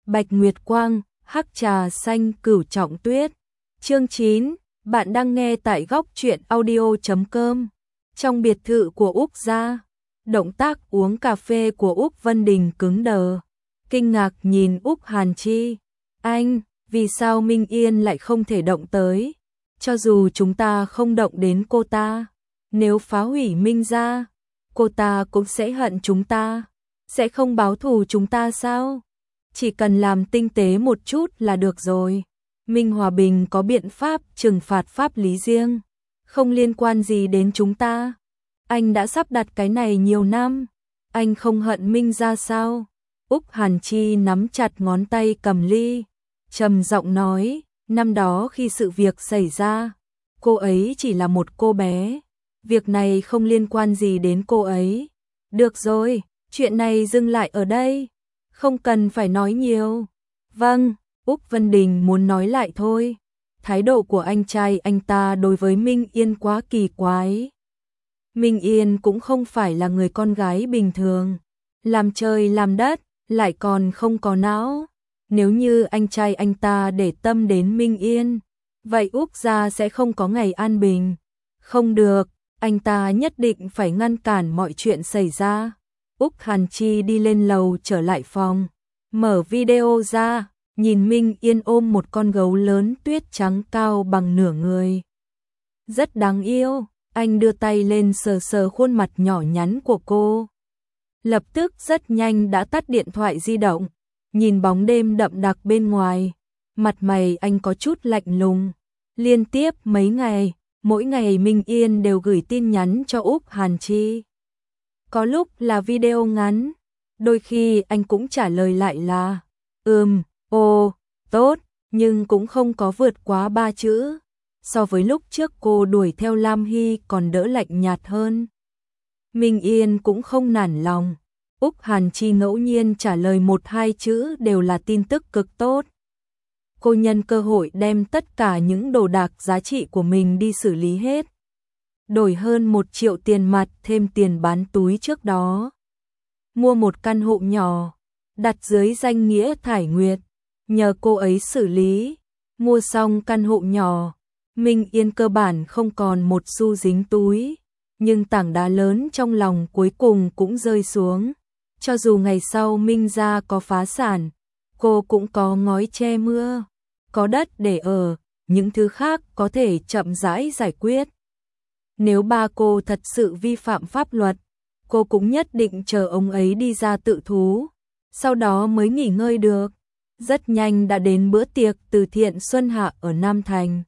Bạch Nguyệt Quang, hắc trà xanh cửu trọng tuyết. Chương 9, bạn đang nghe tại góc truyện audio.com. Trong biệt thự của Úc gia, động tác uống cà phê của Úc Vân Đình cứng đờ, kinh ngạc nhìn Úc Hàn Chi. Anh, vì sao Minh Yên lại không thể động tới? Cho dù chúng ta không động đến cô ta, nếu phá hủy Minh gia, cô ta cũng sẽ hận chúng ta, sẽ không báo thù chúng ta sao? Chỉ cần làm tinh tế một chút là được rồi. Minh Hòa Bình có biện pháp trừng phạt pháp lý riêng, không liên quan gì đến chúng ta. Anh đã sắp đặt cái này nhiều năm, anh không hận Minh gia sao? Úc Hàn Chi nắm chặt ngón tay cầm ly, trầm giọng nói, năm đó khi sự việc xảy ra, cô ấy chỉ là một cô bé, việc này không liên quan gì đến cô ấy. Được rồi, chuyện này dừng lại ở đây, không cần phải nói nhiều. Vâng, Úc Vân Đình muốn nói lại thôi. Thái độ của anh trai anh ta đối với Minh Yên quá kỳ quái. Minh Yên cũng không phải là người con gái bình thường, làm trời làm đất, lại còn không có não. Nếu như anh trai anh ta để tâm đến Minh Yên, vậy Úc gia sẽ không có ngày an bình. Không được, anh ta nhất định phải ngăn cản mọi chuyện xảy ra. Úc Hàn Chi đi lên lầu trở lại phòng, mở video ra, nhìn Minh Yên ôm một con gấu lớn tuyết trắng cao bằng nửa người. Rất đáng yêu, anh đưa tay lên sờ sờ khuôn mặt nhỏ nhắn của cô. Lập tức rất nhanh đã tắt điện thoại di động, nhìn bóng đêm đậm đặc bên ngoài, mặt mày anh có chút lạnh lùng. Liên tiếp mấy ngày, mỗi ngày Minh Yên đều gửi tin nhắn cho Úc Hàn Chi. Có lúc là video ngắn, đôi khi anh cũng trả lời lại là ồ, tốt, nhưng cũng không có vượt quá 3 chữ. So với lúc trước cô đuổi theo Lam Hy còn đỡ lạnh nhạt hơn. Minh Yên cũng không nản lòng. Úc Hàn Chi ngẫu nhiên trả lời 1-2 chữ đều là tin tức cực tốt. Cô nhân cơ hội đem tất cả những đồ đạc giá trị của mình đi xử lý hết. Đổi hơn 1 triệu tiền mặt thêm tiền bán túi trước đó. Mua một căn hộ nhỏ, đặt dưới danh nghĩa Thải Nguyệt, nhờ cô ấy xử lý. Mua xong căn hộ nhỏ, Minh Yên cơ bản không còn một xu dính túi, nhưng tảng đá lớn trong lòng cuối cùng cũng rơi xuống. Cho dù ngày sau Minh gia có phá sản, cô cũng có ngói che mưa, có đất để ở, những thứ khác có thể chậm rãi giải quyết. Nếu ba cô thật sự vi phạm pháp luật, cô cũng nhất định chờ ông ấy đi ra tự thú, sau đó mới nghỉ ngơi được. Rất nhanh đã đến bữa tiệc từ thiện Xuân Hạ ở Nam Thành.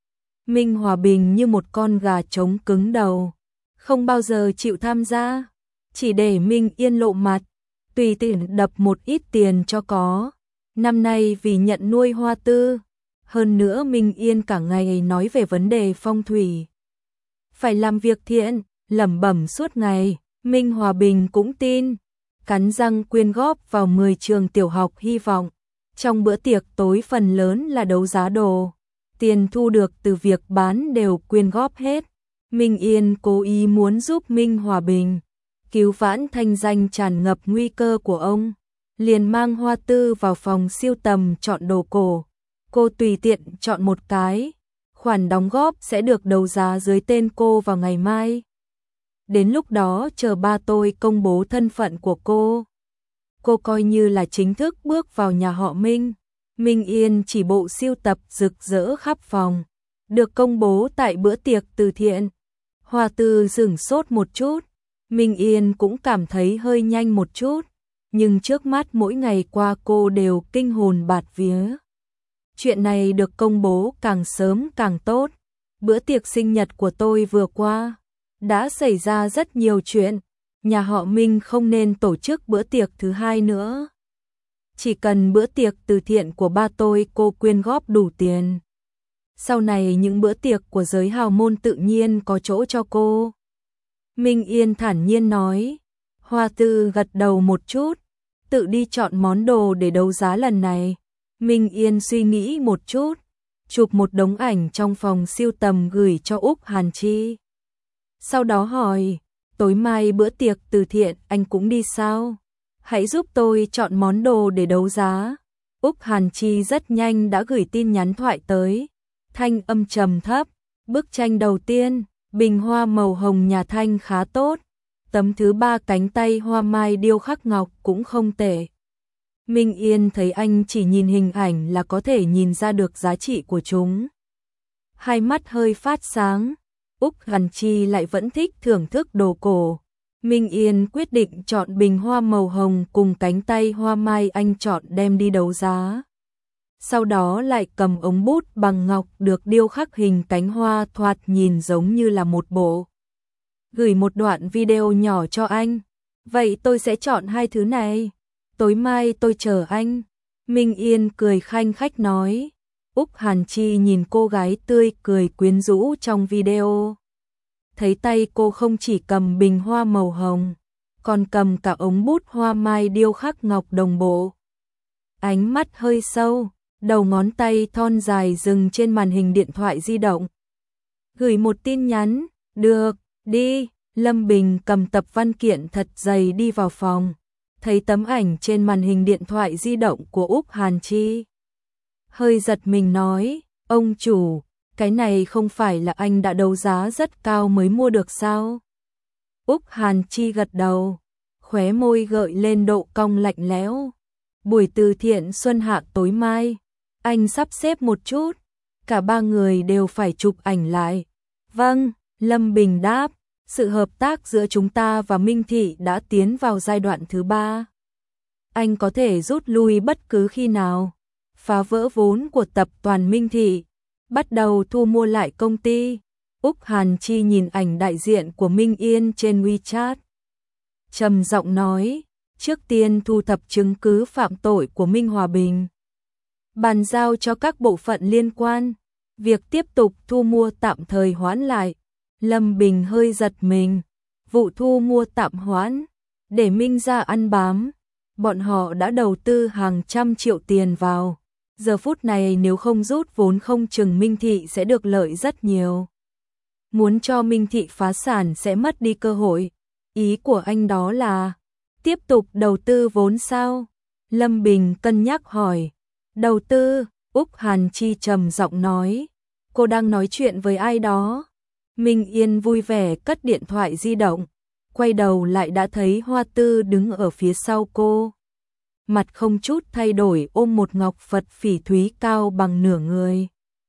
Minh Hòa Bình như một con gà trống cứng đầu, không bao giờ chịu tham gia, chỉ để Minh Yên lộ mặt, tùy tiện đập một ít tiền cho có. Năm nay vì nhận nuôi Hoa Tư, hơn nữa Minh Yên cả ngày nói về vấn đề phong thủy. Phải làm việc thiện, lẩm bẩm suốt ngày, Minh Hòa Bình cũng tin, cắn răng quyên góp vào 10 trường tiểu học hy vọng. Trong bữa tiệc tối phần lớn là đấu giá đồ, tiền thu được từ việc bán đều quyên góp hết. Minh Yên cố ý muốn giúp Minh Hòa Bình cứu vãn thanh danh tràn ngập nguy cơ của ông, liền mang Hoa Tư vào phòng siêu tầm chọn đồ cổ. Cô tùy tiện chọn một cái, khoản đóng góp sẽ được đấu giá dưới tên cô vào ngày mai. Đến lúc đó chờ ba tôi công bố thân phận của cô coi như là chính thức bước vào nhà họ Minh. Minh Yên chỉ bộ siêu tập rực rỡ khắp phòng, được công bố tại bữa tiệc từ thiện. Hoa Tư sửng sốt một chút, Minh Yên cũng cảm thấy hơi nhanh một chút, nhưng trước mắt mỗi ngày qua cô đều kinh hồn bạt vía. Chuyện này được công bố càng sớm càng tốt. Bữa tiệc sinh nhật của tôi vừa qua, đã xảy ra rất nhiều chuyện, nhà họ Minh không nên tổ chức bữa tiệc thứ hai nữa. Chỉ cần bữa tiệc từ thiện của ba tôi cô quyên góp đủ tiền, sau này những bữa tiệc của giới hào môn tự nhiên có chỗ cho cô. Minh Yên thản nhiên nói. Hoa Tư gật đầu một chút, tự đi chọn món đồ để đấu giá lần này. Minh Yên suy nghĩ một chút, chụp một đống ảnh trong phòng siêu tầm gửi cho Úc Hàn Chi. Sau đó hỏi, tối mai bữa tiệc từ thiện anh cũng đi sao? Hãy giúp tôi chọn món đồ để đấu giá. Úc Hàn Chi rất nhanh đã gửi tin nhắn thoại tới, thanh âm trầm thấp, bức tranh đầu tiên, bình hoa màu hồng nhà Thanh khá tốt, tấm thứ 3 cánh tay hoa mai điêu khắc ngọc cũng không tệ. Minh Yên thấy anh chỉ nhìn hình ảnh là có thể nhìn ra được giá trị của chúng. Hai mắt hơi phát sáng, Úc Hàn Chi lại vẫn thích thưởng thức đồ cổ. Minh Yên quyết định chọn bình hoa màu hồng cùng cánh tay hoa mai anh chọn đem đi đấu giá. Sau đó lại cầm ống bút bằng ngọc được điêu khắc hình cánh hoa thoạt nhìn giống như là một bộ. Gửi một đoạn video nhỏ cho anh. Vậy tôi sẽ chọn hai thứ này. Tối mai tôi chờ anh. Minh Yên cười khanh khách nói. Úc Hàn Chi nhìn cô gái tươi cười quyến rũ trong video. Thấy tay cô không chỉ cầm bình hoa màu hồng, còn cầm cả ống bút hoa mai điêu khắc ngọc đồng bộ. Ánh mắt hơi sâu, đầu ngón tay thon dài dừng trên màn hình điện thoại di động. Gửi một tin nhắn, được, đi. Lâm Bình cầm tập văn kiện thật dày đi vào phòng, thấy tấm ảnh trên màn hình điện thoại di động của Úc Hàn Chi. Hơi giật mình nói, ông chủ, cái này không phải là anh đã đấu giá rất cao mới mua được sao? Úc Hàn Chi gật đầu, khóe môi gợi lên độ cong lạnh lẽo. Buổi từ thiện xuân hạ tối mai, anh sắp xếp một chút, cả ba người đều phải chụp ảnh lại. Vâng, Lâm Bình đáp, sự hợp tác giữa chúng ta và Minh Thị đã tiến vào giai đoạn thứ 3. Anh có thể rút lui bất cứ khi nào, phá vỡ vốn của tập đoàn Minh Thị, bắt đầu thu mua lại công ty. Úc Hàn Chi nhìn ảnh đại diện của Minh Yên trên WeChat, trầm giọng nói, trước tiên thu thập chứng cứ phạm tội của Minh Hòa Bình, bàn giao cho các bộ phận liên quan, việc tiếp tục thu mua tạm thời hoãn lại. Lâm Bình hơi giật mình, vụ thu mua tạm hoãn, để Minh gia ăn bám, bọn họ đã đầu tư hàng trăm triệu tiền vào, giờ phút này nếu không rút vốn không chừng Minh Thị sẽ được lợi rất nhiều. Muốn cho Minh Thị phá sản sẽ mất đi cơ hội, ý của anh đó là tiếp tục đầu tư vốn sao? Lâm Bình cân nhắc hỏi, đầu tư, Úc Hàn Chi trầm giọng nói, cô đang nói chuyện với ai đó? Minh Yên vui vẻ cất điện thoại di động, quay đầu lại đã thấy Hoa Tư đứng ở phía sau cô. Mặt không chút thay đổi ôm một ngọc Phật phỉ thúy cao bằng nửa người.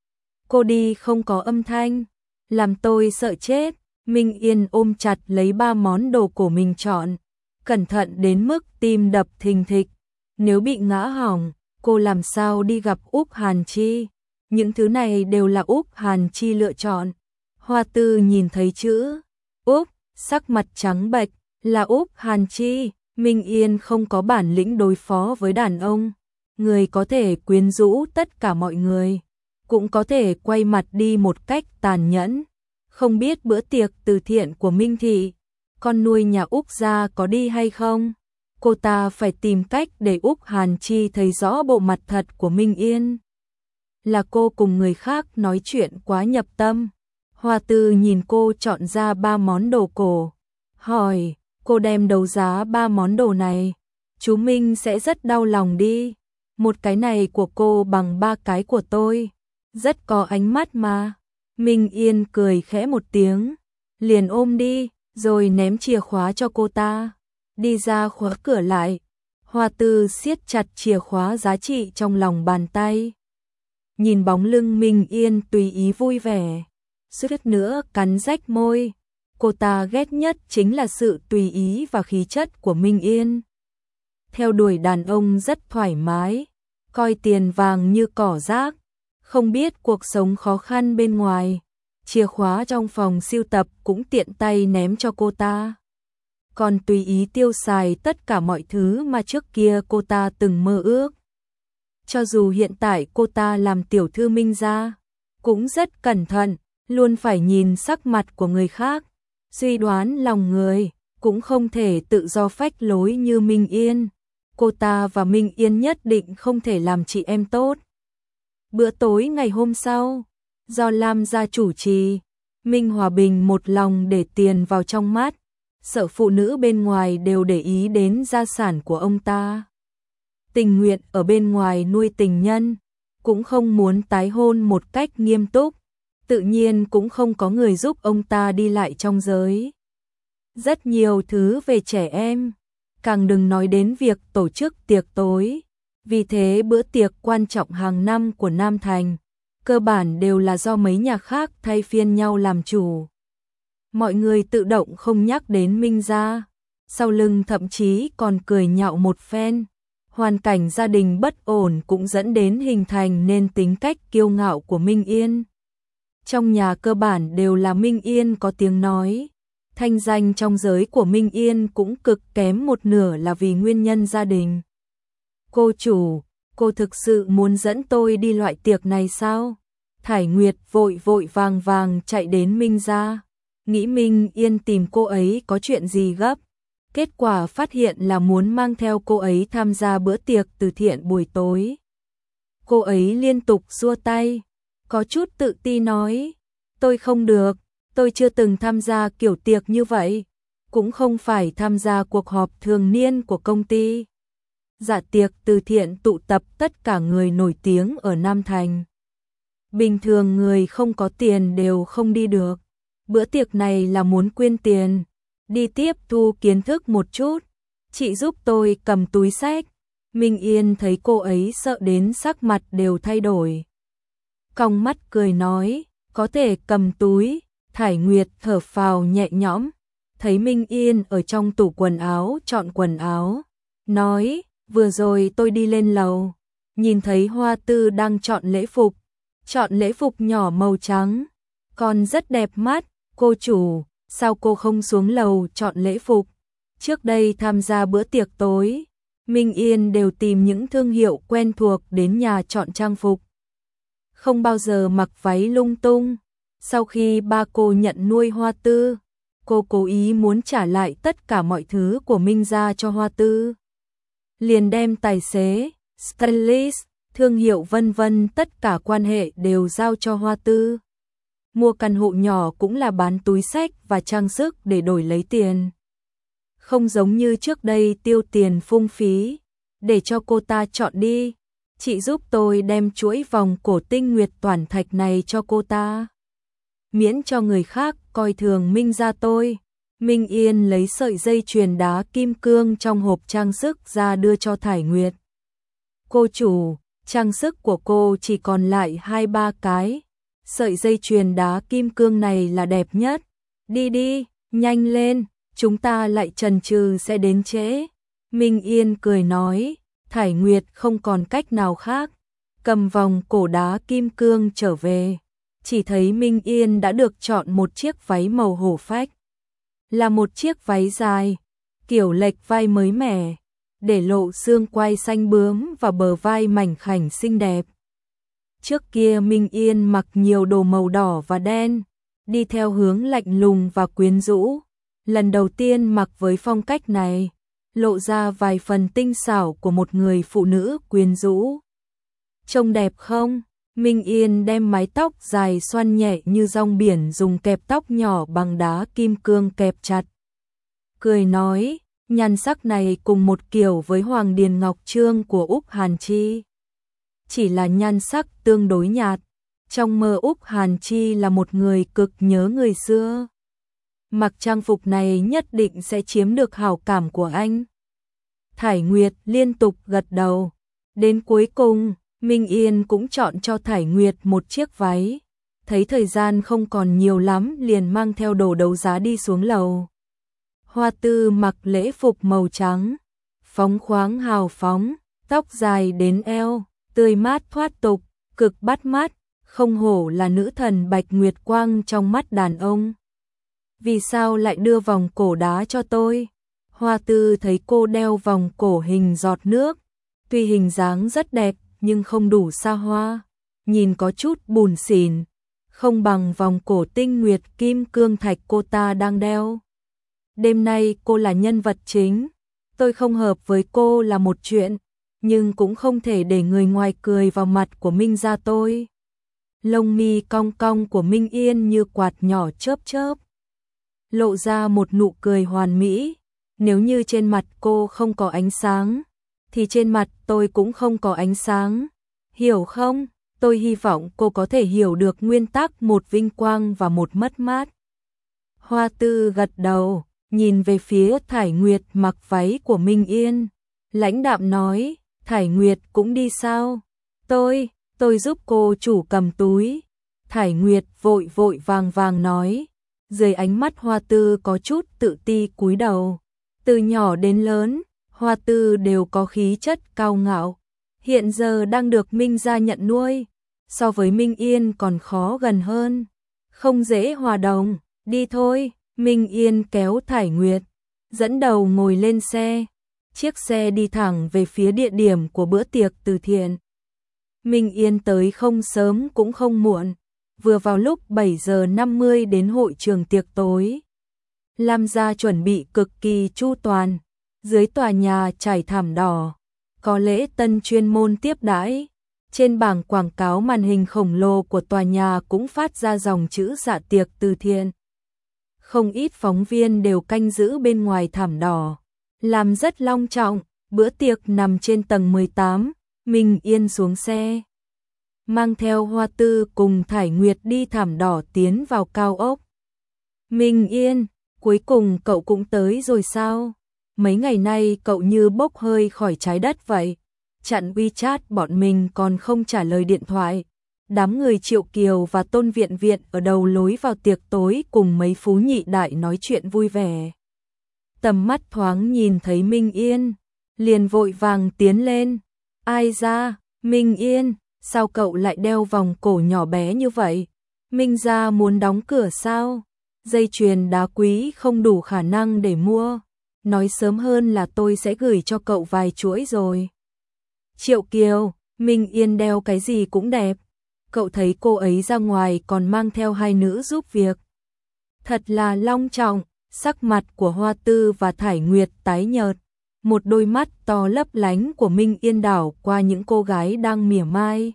Cô đi không có âm thanh, làm tôi sợ chết. Minh Yên ôm chặt lấy 3 món đồ cổ mình chọn, cẩn thận đến mức tim đập thình thịch. Nếu bị ngã hỏng, cô làm sao đi gặp Úc Hàn Chi? Những thứ này đều là Úc Hàn Chi lựa chọn. Hoa Tư nhìn thấy chữ Úc, sắc mặt trắng bệch, là Úc Hàn Chi. Minh Yên không có bản lĩnh đối phó với đàn ông, người có thể quyến rũ tất cả mọi người, cũng có thể quay mặt đi một cách tàn nhẫn. Không biết bữa tiệc từ thiện của Minh Thị, con nuôi nhà Úc gia có đi hay không? Cô ta phải tìm cách để Úc Hàn Chi thấy rõ bộ mặt thật của Minh Yên. Là cô cùng người khác nói chuyện quá nhập tâm. Hoa Tư nhìn cô chọn ra 3 món đồ cổ, hỏi, cô đem đấu giá 3 món đồ này, chú Minh sẽ rất đau lòng đi. Một cái này của cô bằng 3 cái của tôi, rất có ánh mắt mà. Minh Yên cười khẽ một tiếng, liền ôm đi, rồi ném chìa khóa cho cô ta, đi ra khóa cửa lại. Hoa Tư siết chặt chìa khóa giá trị trong lòng bàn tay, nhìn bóng lưng Minh Yên tùy ý vui vẻ, suýt nữa cắn rách môi. Cô ta ghét nhất chính là sự tùy ý và khí chất của Minh Yên. Theo đuổi đàn ông rất thoải mái, coi tiền vàng như cỏ rác, không biết cuộc sống khó khăn bên ngoài. Chìa khóa trong phòng sưu tập cũng tiện tay ném cho cô ta. Còn tùy ý tiêu xài tất cả mọi thứ mà trước kia cô ta từng mơ ước. Cho dù hiện tại cô ta làm tiểu thư Minh gia, cũng rất cẩn thận, luôn phải nhìn sắc mặt của người khác, suy đoán lòng người, cũng không thể tự do phách lối như Minh Yên. Cô ta và Minh Yên nhất định không thể làm chị em tốt. Bữa tối ngày hôm sau, do Lam gia chủ trì, Minh Hòa Bình một lòng để tiền vào trong mắt, sợ phụ nữ bên ngoài đều để ý đến gia sản của ông ta. tình nguyện ở bên ngoài nuôi tình nhân, cũng không muốn tái hôn một cách nghiêm túc, tự nhiên cũng không có người giúp ông ta đi lại trong giới. Rất nhiều thứ về trẻ em, càng đừng nói đến việc tổ chức tiệc tối. Vì thế bữa tiệc quan trọng hàng năm của Nam Thành, cơ bản đều là do mấy nhà khác thay phiên nhau làm chủ. Mọi người tự động không nhắc đến Minh gia, sau lưng thậm chí còn cười nhạo một phen. Hoàn cảnh gia đình bất ổn cũng dẫn đến hình thành nên tính cách kiêu ngạo của Minh Yên. Trong nhà cơ bản đều là Minh Yên có tiếng nói. Thanh danh trong giới của Minh Yên cũng cực kém một nửa là vì nguyên nhân gia đình. Cô chủ, cô thực sự muốn dẫn tôi đi loại tiệc này sao? Thải Nguyệt vội vội vàng vàng chạy đến Minh gia, nghĩ Minh Yên tìm cô ấy có chuyện gì gấp. Kết quả phát hiện là muốn mang theo cô ấy tham gia bữa tiệc từ thiện buổi tối. Cô ấy liên tục xua tay, có chút tự ti nói, tôi không được, tôi chưa từng tham gia kiểu tiệc như vậy, cũng không phải tham gia cuộc họp thường niên của công ty. Dạ tiệc từ thiện tụ tập tất cả người nổi tiếng ở Nam Thành. Bình thường người không có tiền đều không đi được. Bữa tiệc này là muốn quyên tiền, đi tiếp thu kiến thức một chút. Chị giúp tôi cầm túi xách. Minh Yên thấy cô ấy sợ đến sắc mặt đều thay đổi. Cong mắt cười nói, có thể cầm túi. Thải Nguyệt thở phào nhẹ nhõm, thấy Minh Yên ở trong tủ quần áo chọn quần áo, nói, vừa rồi tôi đi lên lầu, nhìn thấy Hoa Tư đang chọn lễ phục nhỏ màu trắng, còn rất đẹp mắt. Cô chủ, sao cô không xuống lầu chọn lễ phục? Trước đây tham gia bữa tiệc tối, Minh Yên đều tìm những thương hiệu quen thuộc đến nhà chọn trang phục, không bao giờ mặc váy lung tung. Sau khi ba cô nhận nuôi Hoa Tư, cô cố ý muốn trả lại tất cả mọi thứ của Minh gia cho Hoa Tư. Liền đem tài xế, stylist, thương hiệu vân vân tất cả quan hệ đều giao cho Hoa Tư. Mua căn hộ nhỏ cũng là bán túi xách và trang sức để đổi lấy tiền. Không giống như trước đây tiêu tiền phung phí, để cho cô ta chọn đi. Chị giúp tôi đem chuỗi vòng cổ tinh nguyệt toản thạch này cho cô ta, miễn cho người khác coi thường Minh gia tôi. Minh Yên lấy sợi dây chuyền đá kim cương trong hộp trang sức ra đưa cho Thải Nguyệt. Cô chủ, trang sức của cô chỉ còn lại 2-3 cái. Sợi dây chuyền đá kim cương này là đẹp nhất. Đi đi, nhanh lên, chúng ta lại chần chừ sẽ đến trễ. Minh Yên cười nói, Thải Nguyệt không còn cách nào khác, cầm vòng cổ đá kim cương trở về. Chỉ thấy Minh Yên đã được chọn một chiếc váy màu hổ phách. Là một chiếc váy dài, kiểu lệch vai mới mẻ, để lộ xương quai xanh bướm và bờ vai mảnh khảnh xinh đẹp. Trước kia Minh Yên mặc nhiều đồ màu đỏ và đen, đi theo hướng lạnh lùng và quyến rũ. Lần đầu tiên mặc với phong cách này, lộ ra vài phần tinh xảo của một người phụ nữ quyến rũ. Trông đẹp không? Minh Yên đem mái tóc dài xoăn nhẹ như rong biển dùng kẹp tóc nhỏ bằng đá kim cương kẹp chặt. Cười nói, nhan sắc này cùng một kiểu với Hoàng Điền Ngọc Trương của Úc Hàn Chi. Chỉ là nhan sắc tương đối nhạt. Trong mơ Úc Hàn Chi là một người cực nhớ người xưa. Mặc trang phục này nhất định sẽ chiếm được hảo cảm của anh. Thải Nguyệt liên tục gật đầu. Đến cuối cùng, Minh Yên cũng chọn cho Thải Nguyệt một chiếc váy. Thấy thời gian không còn nhiều lắm liền mang theo đồ đấu giá đi xuống lầu. Hoa Tư mặc lễ phục màu trắng, phóng khoáng hào phóng, tóc dài đến eo, tươi mát thoát tục, cực bắt mắt, không hổ là nữ thần Bạch Nguyệt Quang trong mắt đàn ông. Vì sao lại đưa vòng cổ đá cho tôi? Hoa Tư thấy cô đeo vòng cổ hình giọt nước, tuy hình dáng rất đẹp nhưng không đủ xa hoa, nhìn có chút bủn xỉn, không bằng vòng cổ tinh nguyệt kim cương thạch cô ta đang đeo. Đêm nay cô là nhân vật chính, tôi không hợp với cô là một chuyện, nhưng cũng không thể để người ngoài cười vào mặt của Minh gia tôi. Lông mi cong cong của Minh Yên như quạt nhỏ chớp chớp, lộ ra một nụ cười hoàn mỹ. Nếu như trên mặt cô không có ánh sáng, thì trên mặt tôi cũng không có ánh sáng. Hiểu không? Tôi hy vọng cô có thể hiểu được nguyên tắc một vinh quang và một mất mát. Hoa Tư gật đầu, nhìn về phía Thải Nguyệt mặc váy của Minh Yên. Lãnh đạm nói, Thải Nguyệt cũng đi sao? Tôi giúp cô chủ cầm túi. Thải Nguyệt vội vội vàng vàng nói. Dưới ánh mắt Hoa Tư có chút tự ti cúi đầu. Từ nhỏ đến lớn, Hoa Tư đều có khí chất cao ngạo. Hiện giờ đang được Minh gia nhận nuôi. So với Minh Yên còn khó gần hơn. Không dễ hòa đồng, đi thôi. Minh Yên kéo Thải Nguyệt, dẫn đầu ngồi lên xe. Chiếc xe đi thẳng về phía địa điểm của bữa tiệc từ thiện. Minh Yên tới không sớm cũng không muộn, vừa vào lúc 7 giờ 50 đến hội trường tiệc tối. Lam gia chuẩn bị cực kỳ chu toàn, dưới tòa nhà trải thảm đỏ, có lễ tân chuyên môn tiếp đãi. Trên bảng quảng cáo màn hình khổng lồ của tòa nhà cũng phát ra dòng chữ dạ tiệc từ thiện. Không ít phóng viên đều canh giữ bên ngoài thảm đỏ, làm rất long trọng. Bữa tiệc nằm trên tầng 18, Minh Yên xuống xe, mang theo Hoa Tư cùng Thải Nguyệt đi thảm đỏ tiến vào cao ốc. Minh Yên, cuối cùng cậu cũng tới rồi sao? Mấy ngày nay cậu như bốc hơi khỏi trái đất vậy. Chặn WeChat bọn mình còn không trả lời điện thoại. Đám người Triệu Kiều và Tôn Viện Viện ở đầu lối vào tiệc tối cùng mấy phú nhị đại nói chuyện vui vẻ. Tầm mắt thoáng nhìn thấy Minh Yên, liền vội vàng tiến lên. Ai ra, Minh Yên, sao cậu lại đeo vòng cổ nhỏ bé như vậy? Minh gia muốn đóng cửa sao? Dây chuyền đá quý không đủ khả năng để mua. Nói sớm hơn là tôi sẽ gửi cho cậu vài chuỗi rồi. Triệu Kiều, Minh Yên đeo cái gì cũng đẹp. Cậu thấy cô ấy ra ngoài còn mang theo hai nữ giúp việc. Thật là long trọng. Sắc mặt của Hoa Tư và Thải Nguyệt tái nhợt. Một đôi mắt to lấp lánh của Minh Yên đảo qua những cô gái đang mỉa mai.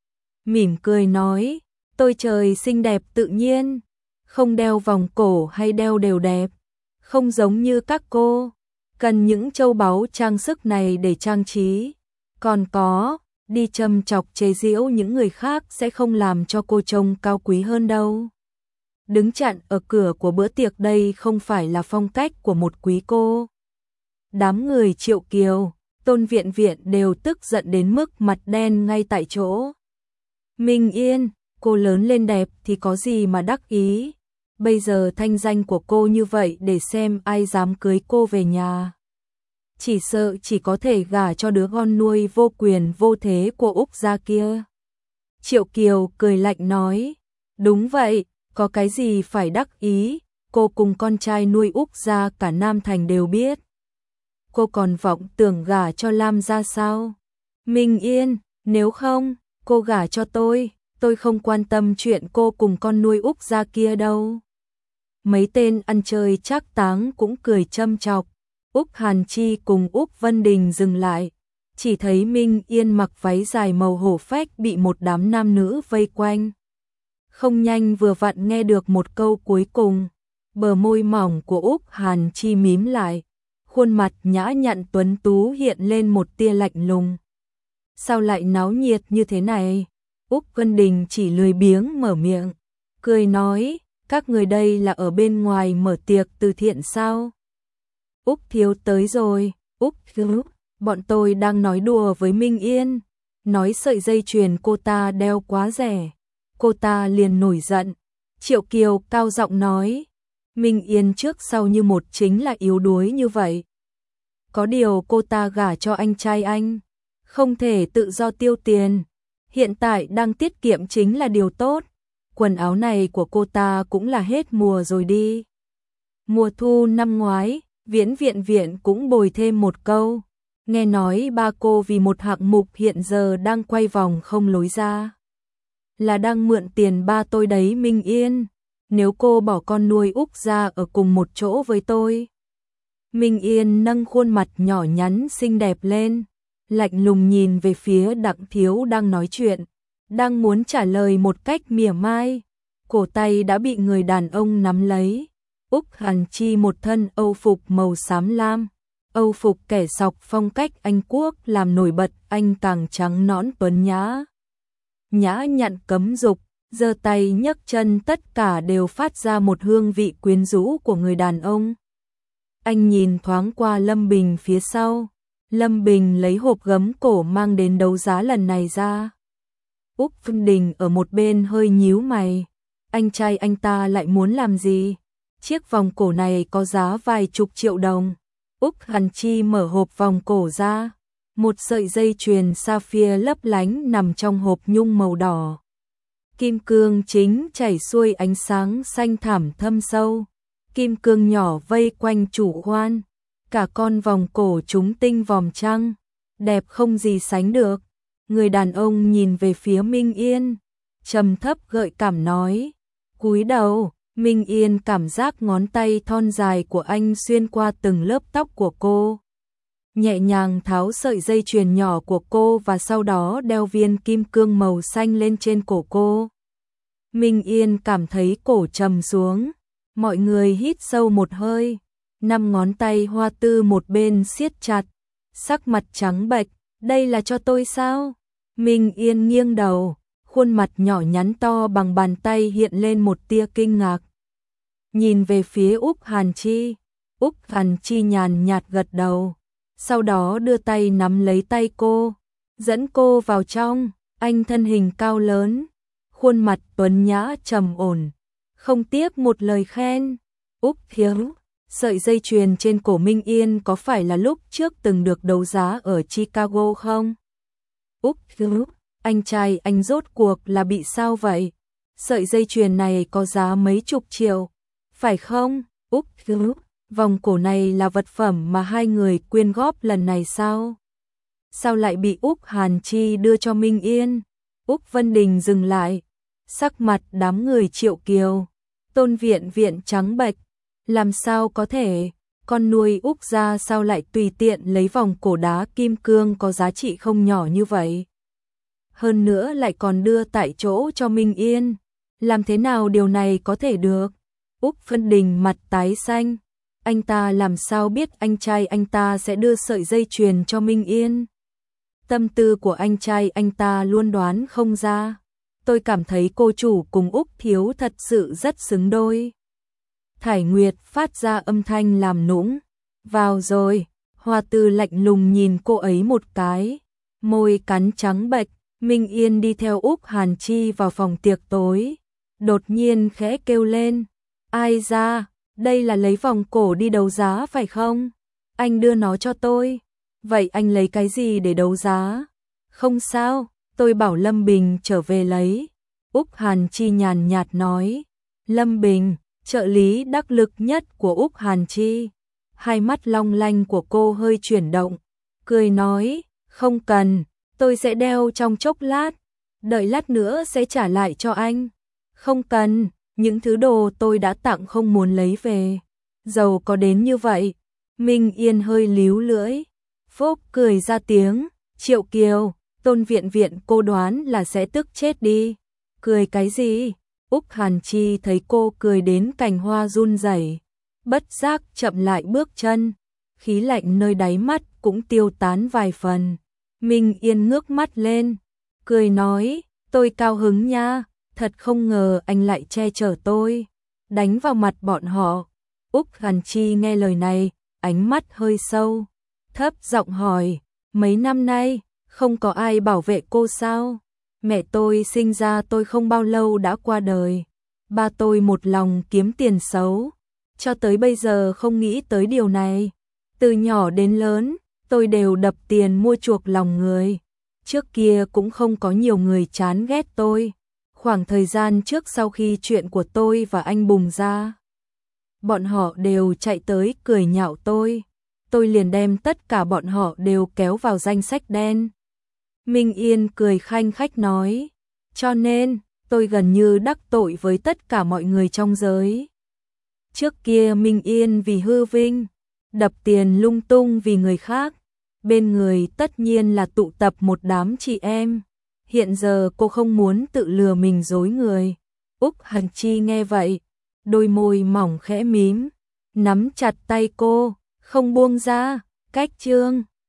Mỉm cười nói, tôi trời xinh đẹp tự nhiên. Không đeo vòng cổ hay đeo đều đẹp. Không giống như các cô. Cần những châu báu trang sức này để trang trí. Còn có, đi châm chọc chế giễu những người khác sẽ không làm cho cô trông cao quý hơn đâu. Đứng chặn ở cửa của bữa tiệc đây không phải là phong cách của một quý cô. Đám người Triệu Kiều, Tôn Viện Viện đều tức giận đến mức mặt đen ngay tại chỗ. Minh Yên, cô lớn lên đẹp thì có gì mà đắc ý. Bây giờ thanh danh của cô như vậy để xem ai dám cưới cô về nhà. Chỉ sợ chỉ có thể gả cho đứa con nuôi vô quyền vô thế của Úc gia kia. Triệu Kiều cười lạnh nói, đúng vậy, có cái gì phải đắc ý, cô cùng con trai nuôi Úc gia cả Nam Thành đều biết. Cô còn vọng tưởng gả cho Lam gia sao? Minh Yên, nếu không, cô gả cho tôi không quan tâm chuyện cô cùng con nuôi Úc gia kia đâu. Mấy tên ăn chơi trác táng cũng cười châm chọc. Úc Hàn Chi cùng Úc Vân Đình dừng lại, chỉ thấy Minh Yên mặc váy dài màu hổ phách bị một đám nam nữ vây quanh. Không nhanh vừa vặn nghe được một câu cuối cùng, bờ môi mỏng của Úc Hàn Chi mím lại, khuôn mặt nhã nhặn tuấn tú hiện lên một tia lạnh lùng. Sao lại náo nhiệt như thế này? Úc Vân Đình chỉ lười biếng mở miệng, cười nói, các người đây là ở bên ngoài mở tiệc từ thiện sao? Úc thiếu tới rồi, Úc thiếu, bọn tôi đang nói đùa với Minh Yên, nói sợi dây chuyền cô ta đeo quá rẻ. Cô ta liền nổi giận. Triệu Kiều cao giọng nói, Minh Yên trước sau như một chính là yếu đuối như vậy. Có điều cô ta gả cho anh trai anh, không thể tự do tiêu tiền. Hiện tại đang tiết kiệm chính là điều tốt. Quần áo này của cô ta cũng là hết mùa rồi đi. Mùa thu năm ngoái, Viễn Viện Viện cũng bồi thêm một câu. Nghe nói ba cô vì một hạng mục hiện giờ đang quay vòng không lối ra. Là đang mượn tiền ba tôi đấy Minh Yên. Nếu cô bỏ con nuôi Úc ra ở cùng một chỗ với tôi. Minh Yên nâng khuôn mặt nhỏ nhắn xinh đẹp lên, lạnh lùng nhìn về phía Đặng Thiếu đang nói chuyện, đang muốn trả lời một cách mỉa mai. Cổ tay đã bị người đàn ông nắm lấy. Úc Hàn Chi một thân âu phục màu xám lam, Âu phục kẻ sọc phong cách Anh Quốc làm nổi bật anh càng trắng nõn tuấn nhã. Nhã nhặn cấm dục, giơ tay nhấc chân tất cả đều phát ra một hương vị quyến rũ của người đàn ông. Anh nhìn thoáng qua Lâm Bình phía sau. Lâm Bình lấy hộp gấm cổ mang đến đấu giá lần này ra. Úc Vân Đình ở một bên hơi nhíu mày. Anh trai anh ta lại muốn làm gì? Chiếc vòng cổ này có giá vài chục triệu đồng. Úc Hàn Chi mở hộp vòng cổ ra. Một sợi dây chuyền sapphire lấp lánh nằm trong hộp nhung màu đỏ. Kim cương chính chảy xuôi ánh sáng xanh thẳm thâm sâu. Kim cương nhỏ vây quanh chủ hoan. Cả con vòng cổ trúng tinh vòm trăng. Đẹp không gì sánh được. Người đàn ông nhìn về phía Minh Yên. Trầm thấp gợi cảm nói. Cúi đầu, Minh Yên cảm giác ngón tay thon dài của anh xuyên qua từng lớp tóc của cô. Nhẹ nhàng tháo sợi dây chuyền nhỏ của cô và sau đó đeo viên kim cương màu xanh lên trên cổ cô. Minh Yên cảm thấy cổ trầm xuống. Mọi người hít sâu một hơi. 5 ngón tay hoa tư một bên siết chặt. Sắc mặt trắng bệch. Đây là cho tôi sao? Minh Yên nghiêng đầu. Khuôn mặt nhỏ nhắn to bằng bàn tay hiện lên một tia kinh ngạc. Nhìn về phía Úc Hàn Chi. Úc Hàn Chi nhàn nhạt gật đầu. Sau đó đưa tay nắm lấy tay cô. Dẫn cô vào trong. Anh thân hình cao lớn. Khuôn mặt tuấn nhã trầm ổn. Không tiếc một lời khen. Úc Hiếu. Sợi dây chuyền trên cổ Minh Yên có phải là lúc trước từng được đấu giá ở Chicago không? Úc Hiếu. Anh trai anh rốt cuộc là bị sao vậy? Sợi dây chuyền này có giá mấy chục triệu. Phải không? Úc Hiếu. Vòng cổ này là vật phẩm mà hai người quyên góp lần này sao? Sao lại bị Úc Hàn Chi đưa cho Minh Yên? Úc Vân Đình dừng lại. Sắc mặt đám người Triệu Kiều. Tôn Viện Viện trắng bệch. Làm sao có thể? Con nuôi Úc gia sao lại tùy tiện lấy vòng cổ đá kim cương có giá trị không nhỏ như vậy? Hơn nữa lại còn đưa tại chỗ cho Minh Yên. Làm thế nào điều này có thể được? Úc Vân Đình mặt tái xanh. Anh ta làm sao biết anh trai anh ta sẽ đưa sợi dây chuyền cho Minh Yên? Tâm tư của anh trai anh ta luôn đoán không ra. Tôi cảm thấy cô chủ cùng Úc Thiếu thật sự rất xứng đôi. Thải Nguyệt phát ra âm thanh làm nũng. Vào rồi. Hoa Tư lạnh lùng nhìn cô ấy một cái. Môi cắn trắng bệch. Minh Yên đi theo Úc Hàn Chi vào phòng tiệc tối. Đột nhiên khẽ kêu lên. Ai ra? Đây là lấy vòng cổ đi đấu giá phải không? Anh đưa nó cho tôi. Vậy anh lấy cái gì để đấu giá? Không sao, tôi bảo Lâm Bình trở về lấy. Úc Hàn Chi nhàn nhạt nói. Lâm Bình, trợ lý đắc lực nhất của Úc Hàn Chi. Hai mắt long lanh của cô hơi chuyển động. Cười nói, không cần, tôi sẽ đeo trong chốc lát. Đợi lát nữa sẽ trả lại cho anh. Không cần. Những thứ đồ tôi đã tặng không muốn lấy về. Giàu có đến như vậy. Minh Yên hơi líu lưỡi. Phúc cười ra tiếng. Triệu Kiều, Tôn Viện Viện cô đoán là sẽ tức chết đi. Cười cái gì? Úc Hàn Chi thấy cô cười đến cành hoa run rẩy, bất giác chậm lại bước chân. Khí lạnh nơi đáy mắt cũng tiêu tán vài phần. Minh Yên ngước mắt lên. Cười nói, tôi cao hứng nha. Thật không ngờ anh lại che chở tôi. Đánh vào mặt bọn họ. Úc Hàn Chi nghe lời này, ánh mắt hơi sâu. Thấp giọng hỏi, mấy năm nay, không có ai bảo vệ cô sao? Mẹ tôi sinh ra tôi không bao lâu đã qua đời. Ba tôi một lòng kiếm tiền xấu. Cho tới bây giờ không nghĩ tới điều này. Từ nhỏ đến lớn, tôi đều đập tiền mua chuộc lòng người. Trước kia cũng không có nhiều người chán ghét tôi. Khoảng thời gian trước sau khi chuyện của tôi và anh bùng ra, bọn họ đều chạy tới cười nhạo tôi. Tôi liền đem tất cả bọn họ đều kéo vào danh sách đen. Minh Yên cười khanh khách nói, cho nên tôi gần như đắc tội với tất cả mọi người trong giới. Trước kia Minh Yên vì hư vinh, đập tiền lung tung vì người khác. Bên người tất nhiên là tụ tập một đám chị em. Hiện giờ cô không muốn tự lừa mình dối người. Úc Hàn Chi nghe vậy, đôi môi mỏng khẽ mím, nắm chặt tay cô, không buông ra. Cách chương